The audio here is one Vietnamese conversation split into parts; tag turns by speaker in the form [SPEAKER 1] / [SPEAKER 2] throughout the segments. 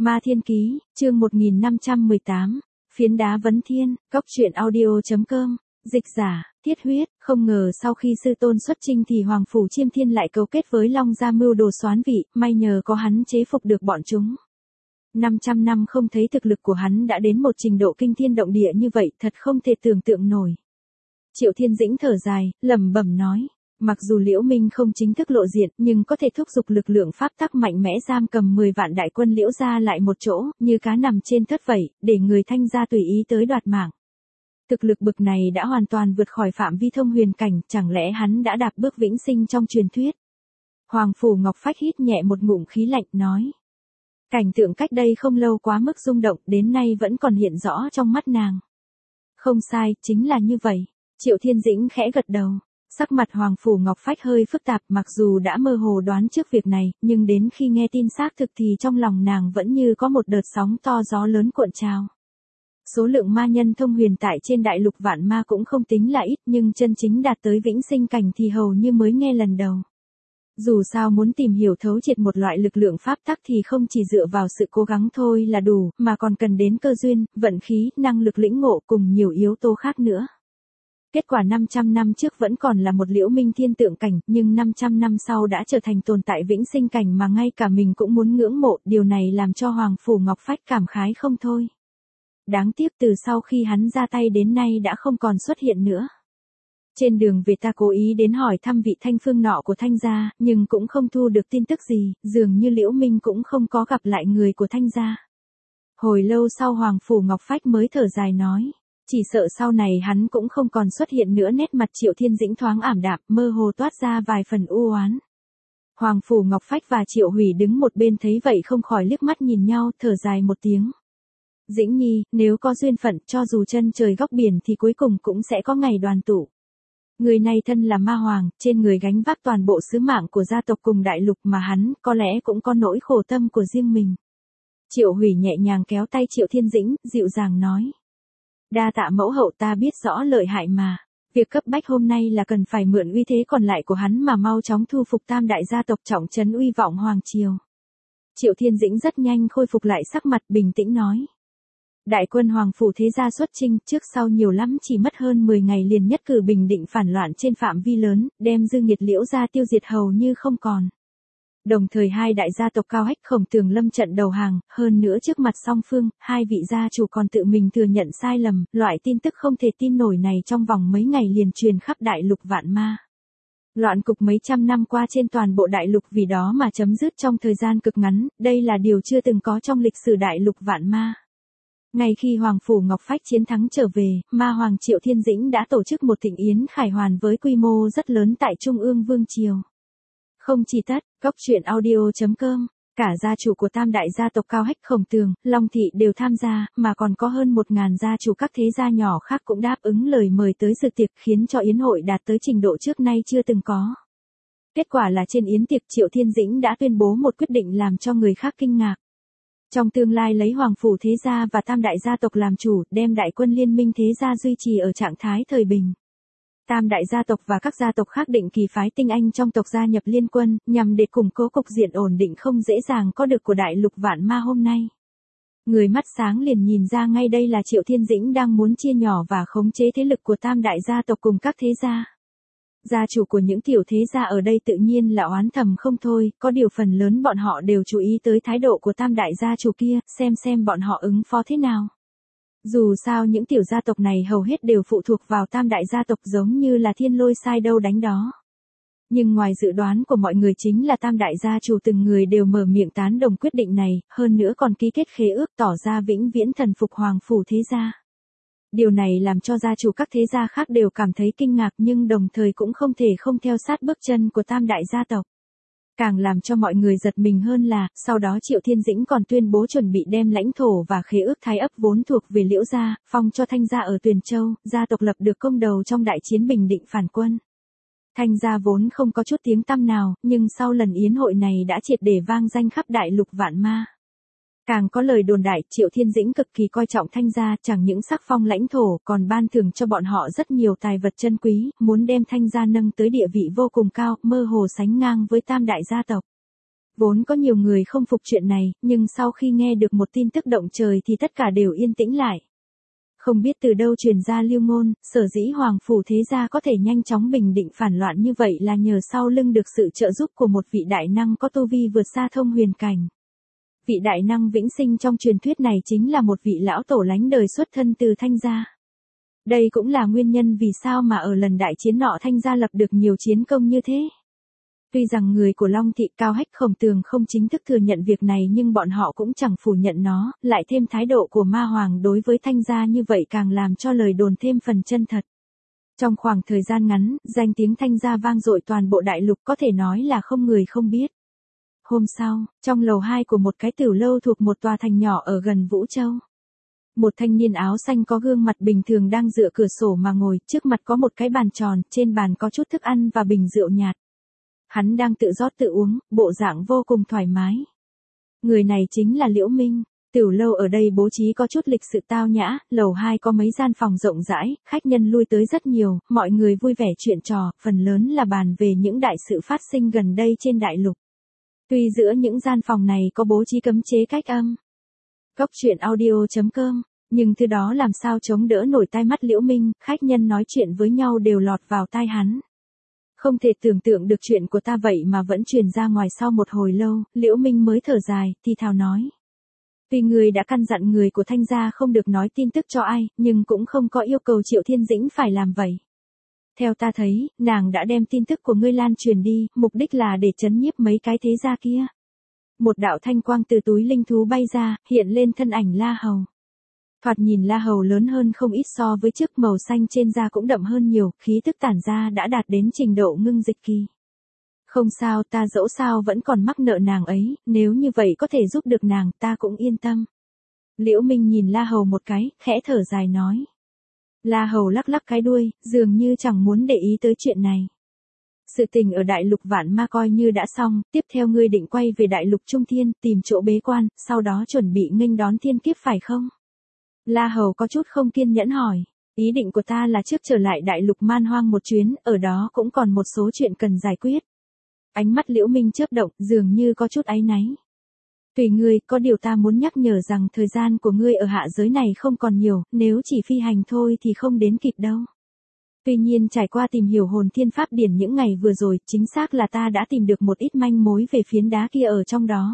[SPEAKER 1] Ma Thiên Ký, chương 1518, Phiến đá vấn thiên, Cốc truyện audio.com, dịch giả, Thiết Huyết, không ngờ sau khi sư tôn xuất chinh thì Hoàng Phủ Chiêm Thiên lại cấu kết với Long Gia mưu đồ soán vị, may nhờ có hắn chế phục được bọn chúng. 500 năm không thấy thực lực của hắn đã đến một trình độ kinh thiên động địa như vậy, thật không thể tưởng tượng nổi. Triệu Thiên Dĩnh thở dài, lẩm bẩm nói. Mặc dù Liễu Minh không chính thức lộ diện, nhưng có thể thúc giục lực lượng pháp tắc mạnh mẽ giam cầm 10 vạn đại quân Liễu gia lại một chỗ, như cá nằm trên thớt vậy, để người Thanh gia tùy ý tới đoạt mạng. Thực lực bực này đã hoàn toàn vượt khỏi phạm vi thông huyền cảnh, chẳng lẽ hắn đã đạp bước vĩnh sinh trong truyền thuyết? Hoàng Phủ Ngọc Phách hít nhẹ một ngụm khí lạnh, nói. Cảnh tượng cách đây không lâu quá mức rung động, đến nay vẫn còn hiện rõ trong mắt nàng. Không sai, chính là như vậy. Triệu Thiên Dĩnh khẽ gật đầu. Sắc mặt Hoàng Phủ Ngọc Phách hơi phức tạp, mặc dù đã mơ hồ đoán trước việc này, nhưng đến khi nghe tin xác thực thì trong lòng nàng vẫn như có một đợt sóng to gió lớn cuộn trào. Số lượng ma nhân thông huyền tại trên đại lục vạn ma cũng không tính là ít, nhưng chân chính đạt tới vĩnh sinh cảnh thì hầu như mới nghe lần đầu. Dù sao muốn tìm hiểu thấu triệt một loại lực lượng pháp tắc thì không chỉ dựa vào sự cố gắng thôi là đủ, mà còn cần đến cơ duyên, vận khí, năng lực lĩnh ngộ cùng nhiều yếu tố khác nữa. Kết quả 500 năm trước vẫn còn là một Liễu Minh thiên tượng cảnh, nhưng 500 năm sau đã trở thành tồn tại vĩnh sinh cảnh mà ngay cả mình cũng muốn ngưỡng mộ, điều này làm cho Hoàng Phủ Ngọc Phách cảm khái không thôi. Đáng tiếc từ sau khi hắn ra tay đến nay đã không còn xuất hiện nữa. Trên đường về ta cố ý đến hỏi thăm vị Thanh Phương nọ của Thanh gia, nhưng cũng không thu được tin tức gì, dường như Liễu Minh cũng không có gặp lại người của Thanh gia. Hồi lâu sau Hoàng Phủ Ngọc Phách mới thở dài nói. Chỉ sợ sau này hắn cũng không còn xuất hiện nữa. Nét mặt Triệu Thiên Dĩnh thoáng ảm đạm, mơ hồ toát ra vài phần u oán. Hoàng Phủ Ngọc Phách và Triệu Hủy đứng một bên thấy vậy không khỏi liếc mắt nhìn nhau, thở dài một tiếng. Dĩnh nhi, nếu có duyên phận, cho dù chân trời góc biển thì cuối cùng cũng sẽ có ngày đoàn tụ. Người này thân là ma hoàng, trên người gánh vác toàn bộ sứ mạng của gia tộc cùng đại lục, mà hắn có lẽ cũng có nỗi khổ tâm của riêng mình. Triệu Hủy nhẹ nhàng kéo tay Triệu Thiên Dĩnh, dịu dàng nói. Đa tạ mẫu hậu, ta biết rõ lợi hại mà. Việc cấp bách hôm nay là cần phải mượn uy thế còn lại của hắn mà mau chóng thu phục tam đại gia tộc, trọng trấn uy vọng hoàng triều. Triệu Thiên Dĩnh rất nhanh khôi phục lại sắc mặt, bình tĩnh nói. Đại quân Hoàng Phủ thế gia xuất chinh, trước sau nhiều lắm chỉ mất hơn 10 ngày liền nhất cử bình định phản loạn trên phạm vi lớn, đem dư nghiệt Liễu gia tiêu diệt hầu như không còn. Đồng thời hai đại gia tộc Cao Hách Khổng Tường lâm trận đầu hàng, hơn nữa trước mặt song phương, hai vị gia chủ còn tự mình thừa nhận sai lầm, loại tin tức không thể tin nổi này trong vòng mấy ngày liền truyền khắp đại lục vạn ma. Loạn cục mấy trăm năm qua trên toàn bộ đại lục vì đó mà chấm dứt trong thời gian cực ngắn, đây là điều chưa từng có trong lịch sử đại lục vạn ma. Ngay khi Hoàng Phủ Ngọc Phách chiến thắng trở về, ma hoàng Triệu Thiên Dĩnh đã tổ chức một thịnh yến khải hoàn với quy mô rất lớn tại Trung ương Vương Triều. Không chỉ tất, Cốc truyện audio.com, cả gia chủ của tam đại gia tộc Cao Hách Khổng Tường, Long Thị đều tham gia, mà còn có hơn 1000 gia chủ các thế gia nhỏ khác cũng đáp ứng lời mời tới dự tiệc, khiến cho yến hội đạt tới trình độ trước nay chưa từng có. Kết quả là trên yến tiệc Triệu Thiên Dĩnh đã tuyên bố một quyết định làm cho người khác kinh ngạc. Trong tương lai lấy Hoàng Phủ thế gia và tam đại gia tộc làm chủ, đem đại quân liên minh thế gia duy trì ở trạng thái thời bình. Tam đại gia tộc và các gia tộc khác định kỳ phái tinh anh trong tộc gia nhập liên quân, nhằm để củng cố cục diện ổn định không dễ dàng có được của đại lục vạn ma hôm nay. Người mắt sáng liền nhìn ra ngay đây là Triệu Thiên Dĩnh đang muốn chia nhỏ và khống chế thế lực của tam đại gia tộc cùng các thế gia. Gia chủ của những tiểu thế gia ở đây tự nhiên là oán thầm không thôi, có điều phần lớn bọn họ đều chú ý tới thái độ của tam đại gia chủ kia, xem bọn họ ứng phó thế nào. Dù sao những tiểu gia tộc này hầu hết đều phụ thuộc vào tam đại gia tộc giống như là thiên lôi sai đâu đánh đó. Nhưng ngoài dự đoán của mọi người chính là tam đại gia chủ từng người đều mở miệng tán đồng quyết định này, hơn nữa còn ký kết khế ước tỏ ra vĩnh viễn thần phục Hoàng Phủ thế gia. Điều này làm cho gia chủ các thế gia khác đều cảm thấy kinh ngạc, nhưng đồng thời cũng không thể không theo sát bước chân của tam đại gia tộc. Càng làm cho mọi người giật mình hơn là, sau đó Triệu Thiên Dĩnh còn tuyên bố chuẩn bị đem lãnh thổ và khế ước Thái ấp vốn thuộc về Liễu gia, phong cho Thanh gia ở Tuyền Châu, gia tộc lập được công đầu trong đại chiến bình định phản quân. Thanh gia vốn không có chút tiếng tăm nào, nhưng sau lần yến hội này đã triệt để vang danh khắp đại lục vạn ma. Càng có lời đồn đại, Triệu Thiên Dĩnh cực kỳ coi trọng Thanh gia, chẳng những sắc phong lãnh thổ, còn ban thưởng cho bọn họ rất nhiều tài vật chân quý, muốn đem Thanh gia nâng tới địa vị vô cùng cao, mơ hồ sánh ngang với tam đại gia tộc. Vốn có nhiều người không phục chuyện này, nhưng sau khi nghe được một tin tức động trời thì tất cả đều yên tĩnh lại. Không biết từ đâu truyền ra lưu ngôn, sở dĩ Hoàng Phủ thế gia có thể nhanh chóng bình định phản loạn như vậy là nhờ sau lưng được sự trợ giúp của một vị đại năng có tu vi vượt xa thông huyền cảnh. Vị đại năng vĩnh sinh trong truyền thuyết này chính là một vị lão tổ lánh đời xuất thân từ Thanh gia. Đây cũng là nguyên nhân vì sao mà ở lần đại chiến nọ Thanh gia lập được nhiều chiến công như thế. Tuy rằng người của Long Thị Cao Hách Khổng Tường không chính thức thừa nhận việc này nhưng bọn họ cũng chẳng phủ nhận nó, lại thêm thái độ của Ma Hoàng đối với Thanh gia như vậy càng làm cho lời đồn thêm phần chân thật. Trong khoảng thời gian ngắn, danh tiếng Thanh gia vang dội toàn bộ đại lục có thể nói là không người không biết. Hôm sau, trong lầu 2 của một cái tiểu lâu thuộc một tòa thành nhỏ ở gần Vũ Châu. Một thanh niên áo xanh có gương mặt bình thường đang dựa cửa sổ mà ngồi, trước mặt có một cái bàn tròn, trên bàn có chút thức ăn và bình rượu nhạt. Hắn đang tự rót tự uống, bộ dạng vô cùng thoải mái. Người này chính là Liễu Minh. Tiểu lâu ở đây bố trí có chút lịch sự tao nhã, lầu 2 có mấy gian phòng rộng rãi, khách nhân lui tới rất nhiều, mọi người vui vẻ chuyện trò, phần lớn là bàn về những đại sự phát sinh gần đây trên đại lục. Tuy giữa những gian phòng này có bố trí cấm chế cách âm. Cốc truyện audio.com, nhưng thứ đó làm sao chống đỡ nổi tai mắt Liễu Minh, khách nhân nói chuyện với nhau đều lọt vào tai hắn. Không thể tưởng tượng được chuyện của ta vậy mà vẫn truyền ra ngoài. Sau một hồi lâu, Liễu Minh mới thở dài, thì thào nói. Tuy người đã căn dặn người của Thanh gia không được nói tin tức cho ai, nhưng cũng không có yêu cầu Triệu Thiên Dĩnh phải làm vậy. Theo ta thấy, nàng đã đem tin tức của ngươi lan truyền đi, mục đích là để trấn nhiếp mấy cái thế gia kia. Một đạo thanh quang từ túi linh thú bay ra, hiện lên thân ảnh La Hầu. Thoạt nhìn La Hầu lớn hơn không ít so với trước, màu xanh trên da cũng đậm hơn nhiều, khí tức tản ra đã đạt đến trình độ ngưng dịch kỳ. Không sao, ta dẫu sao vẫn còn mắc nợ nàng ấy, nếu như vậy có thể giúp được nàng ta cũng yên tâm. Liễu Minh nhìn La Hầu một cái, khẽ thở dài nói. La Hầu lắc lắc cái đuôi, dường như chẳng muốn để ý tới chuyện này. Sự tình ở đại lục Vạn Ma coi như đã xong, tiếp theo ngươi định quay về đại lục Trung Thiên, tìm chỗ bế quan, sau đó chuẩn bị nghênh đón thiên kiếp phải không? La Hầu có chút không kiên nhẫn hỏi. Ý định của ta là trước trở lại đại lục Man Hoang một chuyến, ở đó cũng còn một số chuyện cần giải quyết. Ánh mắt Liễu Minh chớp động, dường như có chút áy náy. Tùy ngươi, có điều ta muốn nhắc nhở rằng thời gian của ngươi ở hạ giới này không còn nhiều, nếu chỉ phi hành thôi thì không đến kịp đâu. Tuy nhiên trải qua tìm hiểu hồn thiên pháp điển những ngày vừa rồi, chính xác là ta đã tìm được một ít manh mối về phiến đá kia ở trong đó.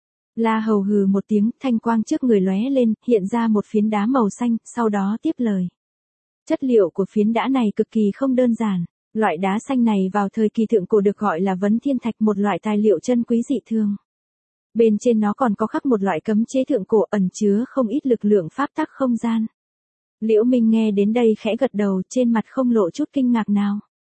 [SPEAKER 1] La Hầu hừ một tiếng, thanh quang trước người lóe lên, hiện ra một phiến đá màu xanh, sau đó tiếp lời. Chất liệu của phiến đá này cực kỳ không đơn giản. Loại đá xanh này vào thời kỳ thượng cổ được gọi là vấn thiên thạch, một loại tài liệu chân quý dị thường. Bên trên nó còn có khắc một loại cấm chế thượng cổ ẩn chứa không ít lực lượng pháp tắc không gian. Liễu Minh nghe đến đây khẽ gật đầu, trên mặt không lộ chút kinh ngạc nào.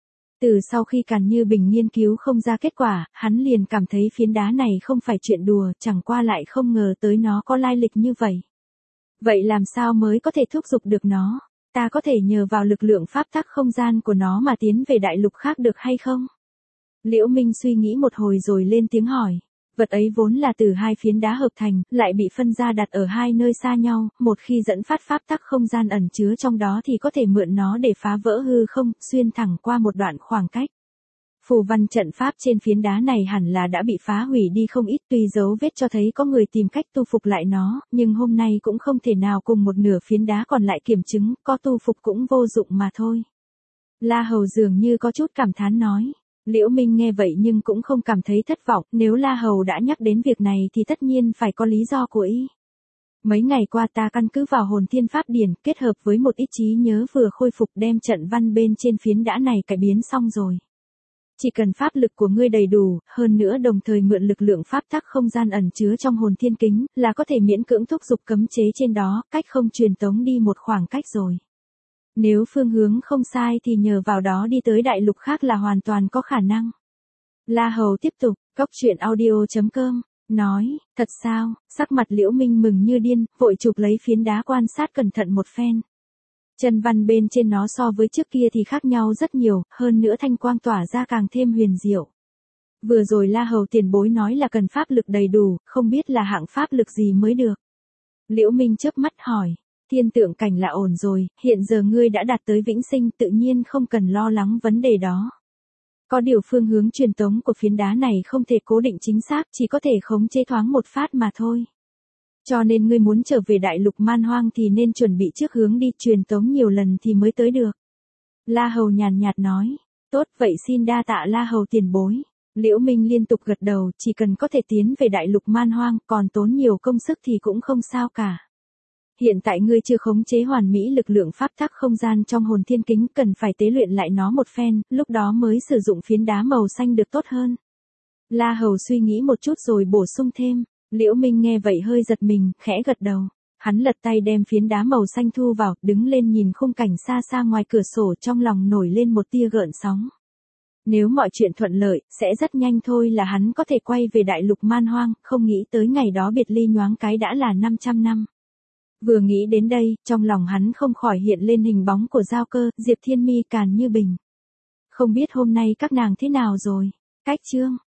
[SPEAKER 1] Từ sau khi Càn Như Bình nghiên cứu không ra kết quả, hắn liền cảm thấy phiến đá này không phải chuyện đùa, chẳng qua lại không ngờ tới nó có lai lịch như vậy. Vậy làm sao mới có thể thúc giục được nó? Ta có thể nhờ vào lực lượng pháp tắc không gian của nó mà tiến về đại lục khác được hay không? Liễu Minh suy nghĩ một hồi rồi lên tiếng hỏi. Vật ấy vốn là từ hai phiến đá hợp thành, lại bị phân ra đặt ở hai nơi xa nhau, một khi dẫn phát pháp tắc không gian ẩn chứa trong đó thì có thể mượn nó để phá vỡ hư không, xuyên thẳng qua một đoạn khoảng cách. Phù văn trận pháp trên phiến đá này hẳn là đã bị phá hủy đi không ít, tuy dấu vết cho thấy có người tìm cách tu phục lại nó, nhưng hôm nay cũng không thể nào cùng một nửa phiến đá còn lại kiểm chứng, có tu phục cũng vô dụng mà thôi. La Hầu dường như có chút cảm thán nói. Liễu Minh nghe vậy nhưng cũng không cảm thấy thất vọng, nếu La Hầu đã nhắc đến việc này thì tất nhiên phải có lý do của y. Mấy ngày qua ta căn cứ vào hồn thiên pháp điển, kết hợp với một ít trí nhớ vừa khôi phục, đem trận văn bên trên phiến đá này cải biến xong rồi. Chỉ cần pháp lực của ngươi đầy đủ, hơn nữa đồng thời mượn lực lượng pháp tắc không gian ẩn chứa trong hồn thiên kính, là có thể miễn cưỡng thúc giục cấm chế trên đó, cách không truyền tống đi một khoảng cách rồi. Nếu phương hướng không sai thì nhờ vào đó đi tới đại lục khác là hoàn toàn có khả năng. La Hầu tiếp tục, cốc truyện audio.com, nói, thật sao? Sắc mặt Liễu Minh mừng như điên, vội chụp lấy phiến đá quan sát cẩn thận một phen. Chân văn bên trên nó so với trước kia thì khác nhau rất nhiều, hơn nữa thanh quang tỏa ra càng thêm huyền diệu. Vừa rồi La Hầu tiền bối nói là cần pháp lực đầy đủ, không biết là hạng pháp lực gì mới được. Liễu Minh chớp mắt hỏi. Thiên tượng cảnh là ổn rồi, hiện giờ ngươi đã đạt tới vĩnh sinh, tự nhiên không cần lo lắng vấn đề đó. Có điều phương hướng truyền tống của phiến đá này không thể cố định chính xác, chỉ có thể khống chế thoáng một phát mà thôi. Cho nên ngươi muốn trở về đại lục man hoang thì nên chuẩn bị trước hướng đi, truyền tống nhiều lần thì mới tới được. La Hầu nhàn nhạt nói. Tốt, vậy xin đa tạ La Hầu tiền bối. Liễu Minh liên tục gật đầu, chỉ cần có thể tiến về đại lục man hoang, còn tốn nhiều công sức thì cũng không sao cả. Hiện tại ngươi chưa khống chế hoàn mỹ lực lượng pháp tắc không gian trong hồn thiên kính, cần phải tế luyện lại nó một phen, lúc đó mới sử dụng phiến đá màu xanh được tốt hơn. La Hầu suy nghĩ một chút rồi bổ sung thêm. Liễu Minh nghe vậy hơi giật mình, khẽ gật đầu. Hắn lật tay đem phiến đá màu xanh thu vào, đứng lên nhìn khung cảnh xa xa ngoài cửa sổ, trong lòng nổi lên một tia gợn sóng. Nếu mọi chuyện thuận lợi, sẽ rất nhanh thôi là hắn có thể quay về đại lục man hoang, không nghĩ tới ngày đó biệt ly nhoáng cái đã là 500 năm. Vừa nghĩ đến đây, trong lòng hắn không khỏi hiện lên hình bóng của Giao Cơ, Diệp Thiên Mi, Càn Như Bình. Không biết hôm nay các nàng thế nào rồi? Cách chương